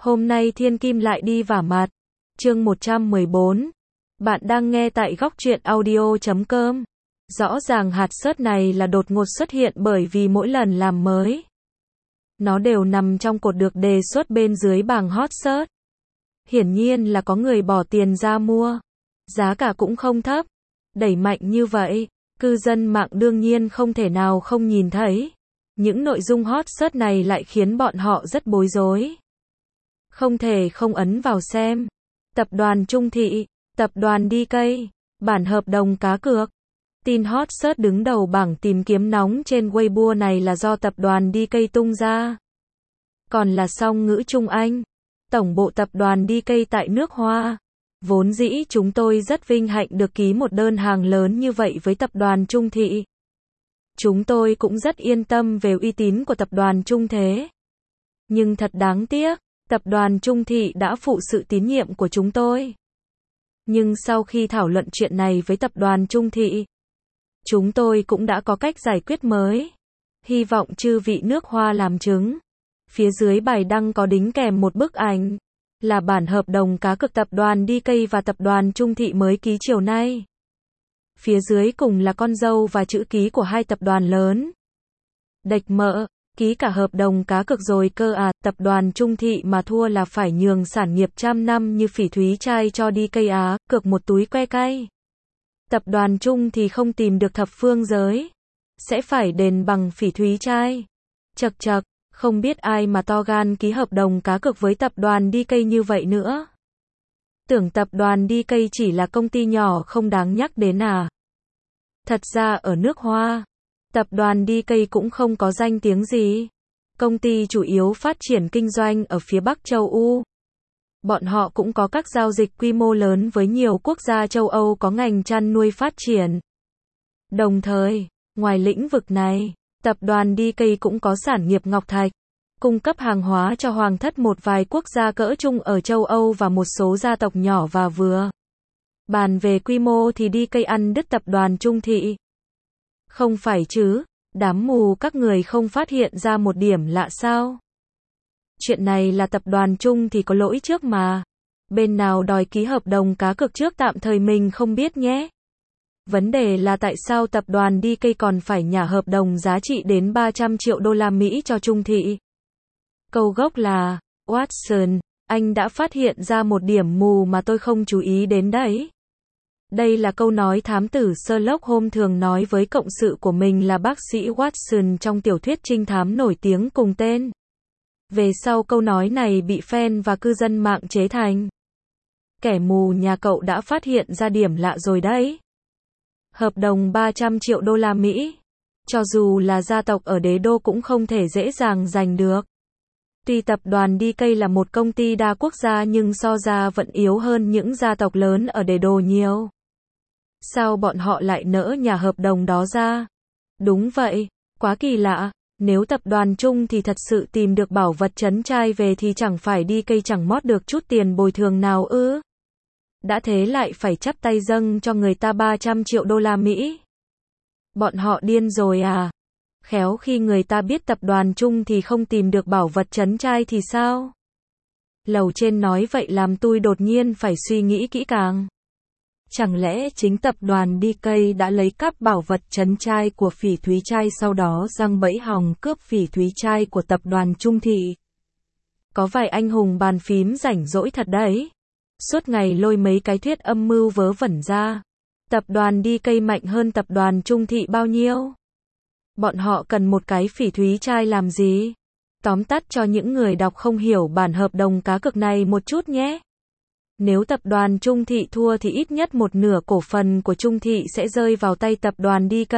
Hôm nay Thiên Kim lại đi vả mặt. Chương 114. Bạn đang nghe tại góc truyện audio.com. Rõ ràng hạt sớt này là đột ngột xuất hiện bởi vì mỗi lần làm mới, nó đều nằm trong cột được đề xuất bên dưới bảng hot search. Hiển nhiên là có người bỏ tiền ra mua. Giá cả cũng không thấp. Đẩy mạnh như vậy, cư dân mạng đương nhiên không thể nào không nhìn thấy. Những nội dung hot search này lại khiến bọn họ rất bối rối. Không thể không ấn vào xem. Tập đoàn Trung Thị, tập đoàn DK, bản hợp đồng cá cược. Tin hot search đứng đầu bảng tìm kiếm nóng trên Weibo này là do tập đoàn DK tung ra. Còn là song ngữ Trung Anh, tổng bộ tập đoàn DK tại nước Hoa. Vốn dĩ chúng tôi rất vinh hạnh được ký một đơn hàng lớn như vậy với tập đoàn Trung Thị. Chúng tôi cũng rất yên tâm về uy tín của tập đoàn Trung Thế. Nhưng thật đáng tiếc, tập đoàn Trung Thị đã phụ sự tín nhiệm của chúng tôi. Nhưng sau khi thảo luận chuyện này với tập đoàn Trung Thị, chúng tôi cũng đã có cách giải quyết mới. Hy vọng chư vị nước Hoa làm chứng. Phía dưới bài đăng có đính kèm một bức ảnh, là bản hợp đồng cá cược tập đoàn DK và tập đoàn Trung Thị mới ký chiều nay. Phía dưới cùng là con dâu và chữ ký của hai tập đoàn lớn. Đệch mợ, ký cả hợp đồng cá cược rồi cơ à, tập đoàn Trung Thị mà thua là phải nhường sản nghiệp trăm năm như Phỉ Thúy Trai cho DK á, cược một túi que cay. Tập đoàn Trung thì không tìm được thập phương giới, sẽ phải đền bằng Phỉ Thúy Trai. Chật chật, không biết ai mà to gan ký hợp đồng cá cược với tập đoàn DK như vậy nữa. Tưởng tập đoàn DK chỉ là công ty nhỏ không đáng nhắc đến à. Thật ra ở nước Hoa, tập đoàn DK cũng không có danh tiếng gì. Công ty chủ yếu phát triển kinh doanh ở phía Bắc châu Âu. Bọn họ cũng có các giao dịch quy mô lớn với nhiều quốc gia châu Âu có ngành chăn nuôi phát triển. Đồng thời, ngoài lĩnh vực này, tập đoàn DK cũng có sản nghiệp ngọc thạch, cung cấp hàng hóa cho hoàng thất một vài quốc gia cỡ trung ở châu Âu và một số gia tộc nhỏ và vừa. Bàn về quy mô thì DK ăn đứt tập đoàn Trung Thị. Không phải chứ, đám mù các người không phát hiện ra một điểm lạ sao? Chuyện này là tập đoàn Trung thì có lỗi trước mà. Bên nào đòi ký hợp đồng cá cược trước tạm thời mình không biết nhé. Vấn đề là tại sao tập đoàn DK còn phải nhả hợp đồng giá trị đến 300 triệu đô la Mỹ cho Trung Thị? Câu gốc là, Watson, anh đã phát hiện ra một điểm mù mà tôi không chú ý đến đấy. Đây là câu nói thám tử Sherlock Holmes thường nói với cộng sự của mình là bác sĩ Watson trong tiểu thuyết trinh thám nổi tiếng cùng tên. Về sau câu nói này bị fan và cư dân mạng chế thành. Kẻ mù nhà cậu đã phát hiện ra điểm lạ rồi đấy. Hợp đồng 300 triệu đô la Mỹ. Cho dù là gia tộc ở đế đô cũng không thể dễ dàng giành được. Tuy tập đoàn DK là một công ty đa quốc gia nhưng so ra vẫn yếu hơn những gia tộc lớn ở đế đô nhiều. Sao bọn họ lại nỡ nhả hợp đồng đó ra? Đúng vậy, quá kỳ lạ. Nếu tập đoàn Trung thì thật sự tìm được bảo vật trấn trai về thì chẳng phải DK chẳng mót được chút tiền bồi thường nào ư? Đã thế lại phải chắp tay dâng cho người ta 300 triệu đô la Mỹ. Bọn họ điên rồi à? Khéo khi người ta biết tập đoàn Trung thì không tìm được bảo vật trấn trai thì sao? Lầu trên nói vậy làm tôi đột nhiên phải suy nghĩ kỹ càng. Chẳng lẽ chính tập đoàn DK đã lấy cắp bảo vật trấn trai của Phỉ Thúy Trai sau đó giăng bẫy hòng cướp Phỉ Thúy Trai của tập đoàn Trung Thị? Có vài anh hùng bàn phím rảnh rỗi thật đấy. Suốt ngày lôi mấy cái thuyết âm mưu vớ vẩn ra. Tập đoàn DK mạnh hơn tập đoàn Trung Thị bao nhiêu? Bọn họ cần một cái Phỉ Thúy Trai làm gì? Tóm tắt cho những người đọc không hiểu bản hợp đồng cá cược này một chút nhé. Nếu tập đoàn Trung Thị thua thì ít nhất một nửa cổ phần của Trung Thị sẽ rơi vào tay tập đoàn DK.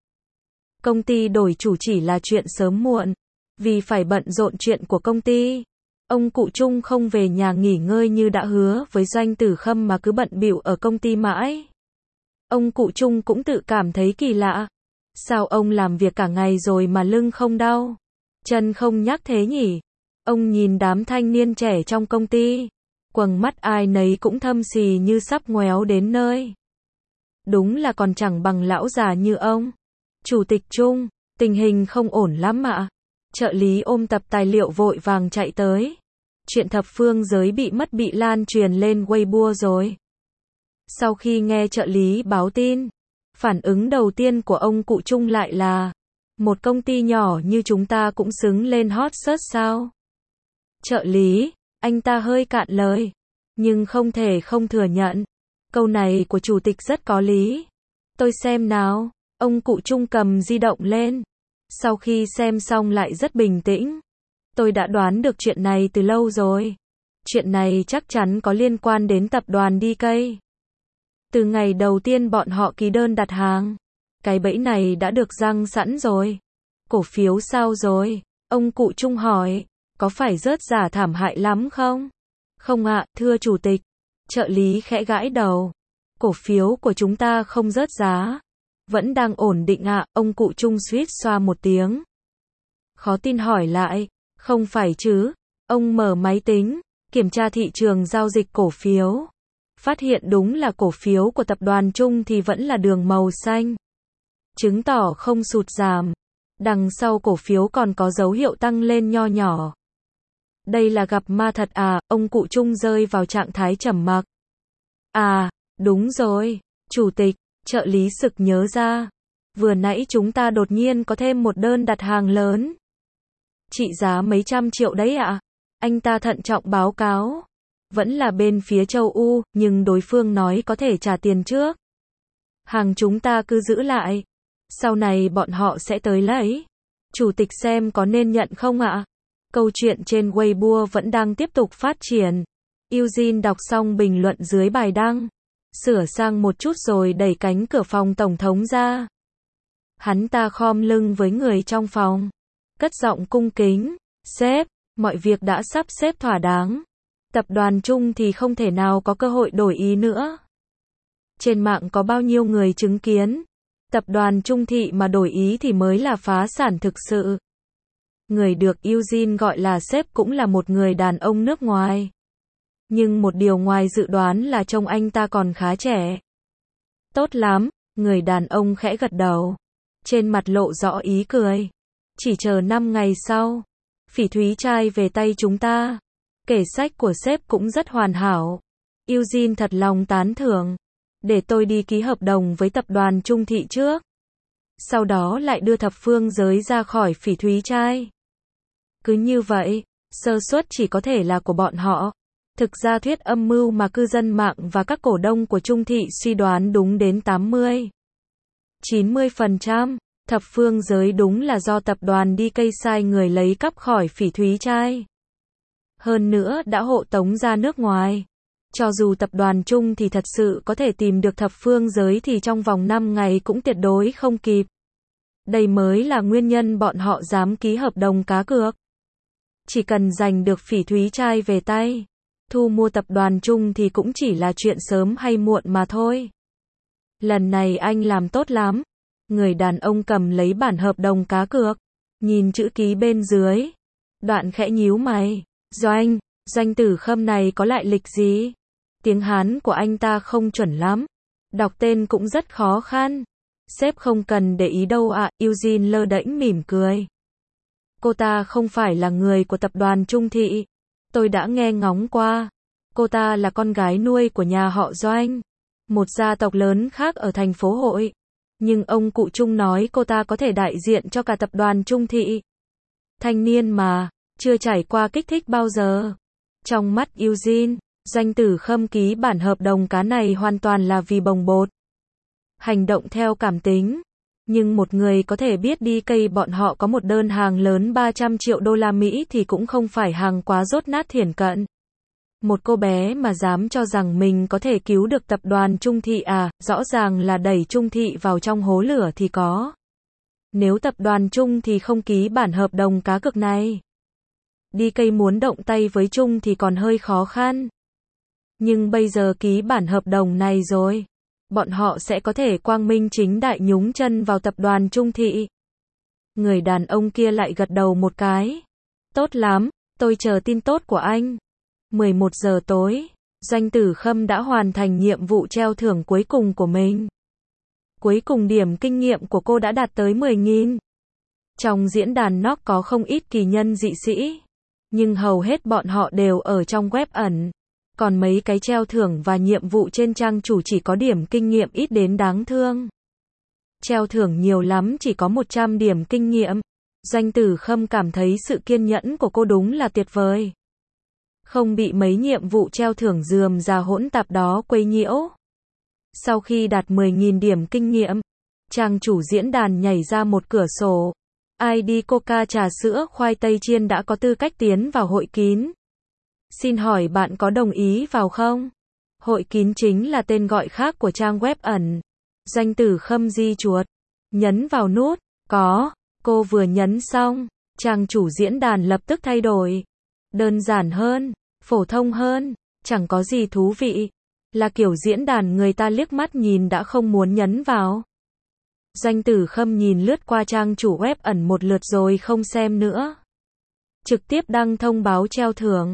Công ty đổi chủ chỉ là chuyện sớm muộn. Vì phải bận rộn chuyện của công ty, ông cụ Trung không về nhà nghỉ ngơi như đã hứa với Doanh Tử Khâm mà cứ bận bịu ở công ty mãi. Ông cụ Trung cũng tự cảm thấy kỳ lạ. Sao ông làm việc cả ngày rồi mà lưng không đau? Chân không nhác thế nhỉ? Ông nhìn đám thanh niên trẻ trong công ty. Quầng mắt ai nấy cũng thâm xì như sắp ngoéo đến nơi. Đúng là còn chẳng bằng lão già như ông. Chủ tịch Trung, tình hình không ổn lắm ạ. Trợ lý ôm tập tài liệu vội vàng chạy tới. Chuyện thập phương giới bị mất bị lan truyền lên Weibo rồi. Sau khi nghe trợ lý báo tin, phản ứng đầu tiên của ông cụ Trung lại là, một công ty nhỏ như chúng ta cũng xứng lên hot search sao? Trợ lý, anh ta hơi cạn lời, nhưng không thể không thừa nhận. Câu này của chủ tịch rất có lý. Tôi xem nào, ông cụ Trung cầm di động lên. Sau khi xem xong lại rất bình tĩnh. Tôi đã đoán được chuyện này từ lâu rồi. Chuyện này chắc chắn có liên quan đến tập đoàn DK. Từ ngày đầu tiên bọn họ ký đơn đặt hàng, cái bẫy này đã được giăng sẵn rồi. Cổ phiếu sao rồi? Ông cụ Trung hỏi, có phải rớt giá thảm hại lắm không? Không ạ, thưa chủ tịch. Trợ lý khẽ gãi đầu. Cổ phiếu của chúng ta không rớt giá. Vẫn đang ổn định ạ, ông cụ Trung suýt xoa một tiếng. Khó tin hỏi lại, không phải chứ? Ông mở máy tính, kiểm tra thị trường giao dịch cổ phiếu. Phát hiện đúng là cổ phiếu của tập đoàn Trung thì vẫn là đường màu xanh. Chứng tỏ không sụt giảm. Đằng sau cổ phiếu còn có dấu hiệu tăng lên nho nhỏ. Đây là gặp ma thật à, ông cụ Trung rơi vào trạng thái trầm mặc. À, đúng rồi, chủ tịch, trợ lý sực nhớ ra. Vừa nãy chúng ta đột nhiên có thêm một đơn đặt hàng lớn. Trị giá mấy trăm triệu đấy ạ. Anh ta thận trọng báo cáo. Vẫn là bên phía châu Âu, nhưng đối phương nói có thể trả tiền trước. Hàng chúng ta cứ giữ lại. Sau này bọn họ sẽ tới lấy. Chủ tịch xem có nên nhận không ạ? Câu chuyện trên Weibo vẫn đang tiếp tục phát triển. Eugene đọc xong bình luận dưới bài đăng. Sửa sang một chút rồi đẩy cánh cửa phòng tổng thống ra. Hắn ta khom lưng với người trong phòng. Cất giọng cung kính. Sếp, mọi việc đã sắp xếp thỏa đáng. Tập đoàn Trung thì không thể nào có cơ hội đổi ý nữa. Trên mạng có bao nhiêu người chứng kiến. Tập đoàn Trung Thị mà đổi ý thì mới là phá sản thực sự. Người được Eugene gọi là sếp cũng là một người đàn ông nước ngoài. Nhưng một điều ngoài dự đoán là trông anh ta còn khá trẻ. Tốt lắm, người đàn ông khẽ gật đầu. Trên mặt lộ rõ ý cười. Chỉ chờ 5 ngày sau. Phỉ thúy trai về tay chúng ta. Kể sách của sếp cũng rất hoàn hảo. Eugene thật lòng tán thưởng. Để tôi đi ký hợp đồng với tập đoàn Trung Thị trước. Sau đó lại đưa thập phương giới ra khỏi phỉ thúy trai. Cứ như vậy, sơ suất chỉ có thể là của bọn họ. Thực ra thuyết âm mưu mà cư dân mạng và các cổ đông của Trung Thị suy đoán đúng đến 80-90%. Thập phương giới đúng là do tập đoàn DK sai người lấy cắp khỏi phỉ thúy trai. Hơn nữa đã hộ tống ra nước ngoài. Cho dù tập đoàn Trung thì thật sự có thể tìm được thập phương giới thì trong vòng 5 ngày cũng tuyệt đối không kịp. Đây mới là nguyên nhân bọn họ dám ký hợp đồng cá cược. Chỉ cần giành được phỉ thúy trai về tay, thu mua tập đoàn Trung thì cũng chỉ là chuyện sớm hay muộn mà thôi. Lần này anh làm tốt lắm. Người đàn ông cầm lấy bản hợp đồng cá cược, nhìn chữ ký bên dưới. Đoạn khẽ nhíu mày. Doanh Tử Khâm này có lại lịch gì? Tiếng Hán của anh ta không chuẩn lắm. Đọc tên cũng rất khó khăn. Sếp không cần để ý đâu ạ, Eugene lơ đễnh mỉm cười. Cô ta không phải là người của tập đoàn Trung Thị. Tôi đã nghe ngóng qua. Cô ta là con gái nuôi của nhà họ Doanh, một gia tộc lớn khác ở thành phố Hội. Nhưng ông cụ Trung nói cô ta có thể đại diện cho cả tập đoàn Trung Thị. Thanh niên mà, chưa trải qua kích thích bao giờ. Trong mắt Eugene, Doanh Tử Khâm ký bản hợp đồng cá này hoàn toàn là vì bồng bột. Hành động theo cảm tính. Nhưng một người có thể biết đi cây bọn họ có một đơn hàng lớn 300 triệu đô la Mỹ thì cũng không phải hàng quá dốt nát thiển cận. Một cô bé mà dám cho rằng mình có thể cứu được tập đoàn Trung Thị à, rõ ràng là đẩy Trung Thị vào trong hố lửa thì có. Nếu tập đoàn Trung thì không ký bản hợp đồng cá cược này. Đi cây muốn động tay với Trung thì còn hơi khó khăn. Nhưng bây giờ ký bản hợp đồng này rồi, bọn họ sẽ có thể quang minh chính đại nhúng chân vào tập đoàn Trung Thị. Người đàn ông kia lại gật đầu một cái. Tốt lắm, tôi chờ tin tốt của anh. 11 giờ tối, Doanh Tử Khâm đã hoàn thành nhiệm vụ treo thưởng cuối cùng của mình. Cuối cùng điểm kinh nghiệm của cô đã đạt tới 10.000. Trong diễn đàn NOC có không ít kỳ nhân dị sĩ. Nhưng hầu hết bọn họ đều ở trong web ẩn. Còn mấy cái treo thưởng và nhiệm vụ trên trang chủ chỉ có điểm kinh nghiệm ít đến đáng thương. Treo thưởng nhiều lắm chỉ có 100 điểm kinh nghiệm. Doanh Tử Khâm cảm thấy sự kiên nhẫn của cô đúng là tuyệt vời. Không bị mấy nhiệm vụ treo thưởng rườm rà hỗn tạp đó quấy nhiễu. Sau khi đạt 10.000 điểm kinh nghiệm, trang chủ diễn đàn nhảy ra một cửa sổ. ID Coca trà sữa khoai tây chiên đã có tư cách tiến vào hội kín. Xin hỏi bạn có đồng ý vào không? Hội kín chính là tên gọi khác của trang web ẩn. Doanh Tử Khâm di chuột, nhấn vào nút, có, cô vừa nhấn xong, trang chủ diễn đàn lập tức thay đổi. Đơn giản hơn, phổ thông hơn, chẳng có gì thú vị. Là kiểu diễn đàn người ta liếc mắt nhìn đã không muốn nhấn vào. Doanh Tử Khâm nhìn lướt qua trang chủ web ẩn một lượt rồi không xem nữa. Trực tiếp đăng thông báo treo thưởng.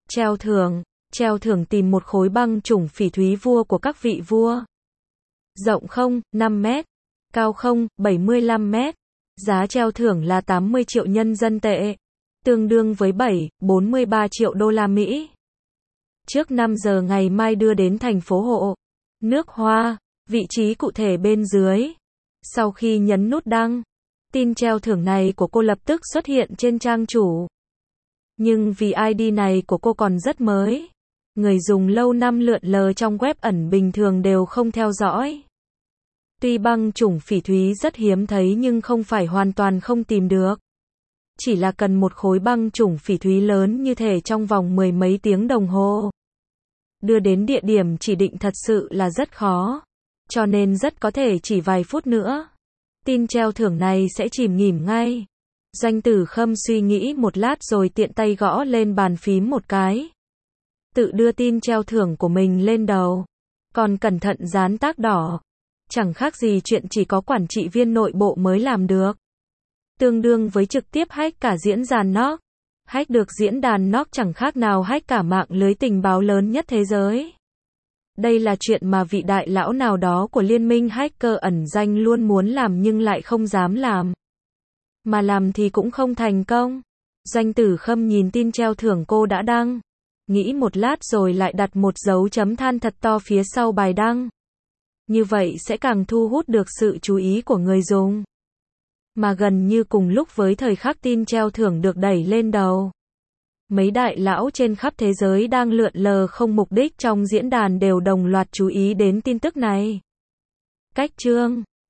Treo thưởng tìm một khối băng chủng phỉ thúy vua của các vị vua. Rộng không, 5 mét. Cao không, 75 mét. Giá treo thưởng là 80 triệu nhân dân tệ. Tương đương với 43 triệu đô la Mỹ. Trước 5 giờ ngày mai đưa đến thành phố Hộ. Nước Hoa. Vị trí cụ thể bên dưới. Sau khi nhấn nút đăng, tin treo thưởng này của cô lập tức xuất hiện trên trang chủ. Nhưng vì ID này của cô còn rất mới, người dùng lâu năm lượn lờ trong web ẩn bình thường đều không theo dõi. Tuy băng chủng phỉ thúy rất hiếm thấy nhưng không phải hoàn toàn không tìm được. Chỉ là cần một khối băng chủng phỉ thúy lớn như thể trong vòng 10 mấy tiếng đồng hồ. Đưa đến địa điểm chỉ định thật sự là rất khó. Cho nên rất có thể chỉ vài phút nữa, tin treo thưởng này sẽ chìm nghỉm ngay. Doanh Tử Khâm suy nghĩ một lát rồi tiện tay gõ lên bàn phím một cái. Tự đưa tin treo thưởng của mình lên đầu. Còn cẩn thận dán tag đỏ. Chẳng khác gì chuyện chỉ có quản trị viên nội bộ mới làm được. Tương đương với trực tiếp hack cả diễn đàn NOC. Hack được diễn đàn NOC chẳng khác nào hack cả mạng lưới tình báo lớn nhất thế giới. Đây là chuyện mà vị đại lão nào đó của liên minh hacker ẩn danh luôn muốn làm nhưng lại không dám làm. Mà làm thì cũng không thành công. Doanh Tử Khâm nhìn tin treo thưởng cô đã đăng. Nghĩ một lát rồi lại đặt một dấu chấm than thật to phía sau bài đăng. Như vậy sẽ càng thu hút được sự chú ý của người dùng. Mà gần như cùng lúc với thời khắc tin treo thưởng được đẩy lên đầu, mấy đại lão trên khắp thế giới đang lượn lờ không mục đích trong diễn đàn đều đồng loạt chú ý đến tin tức này. Cách chương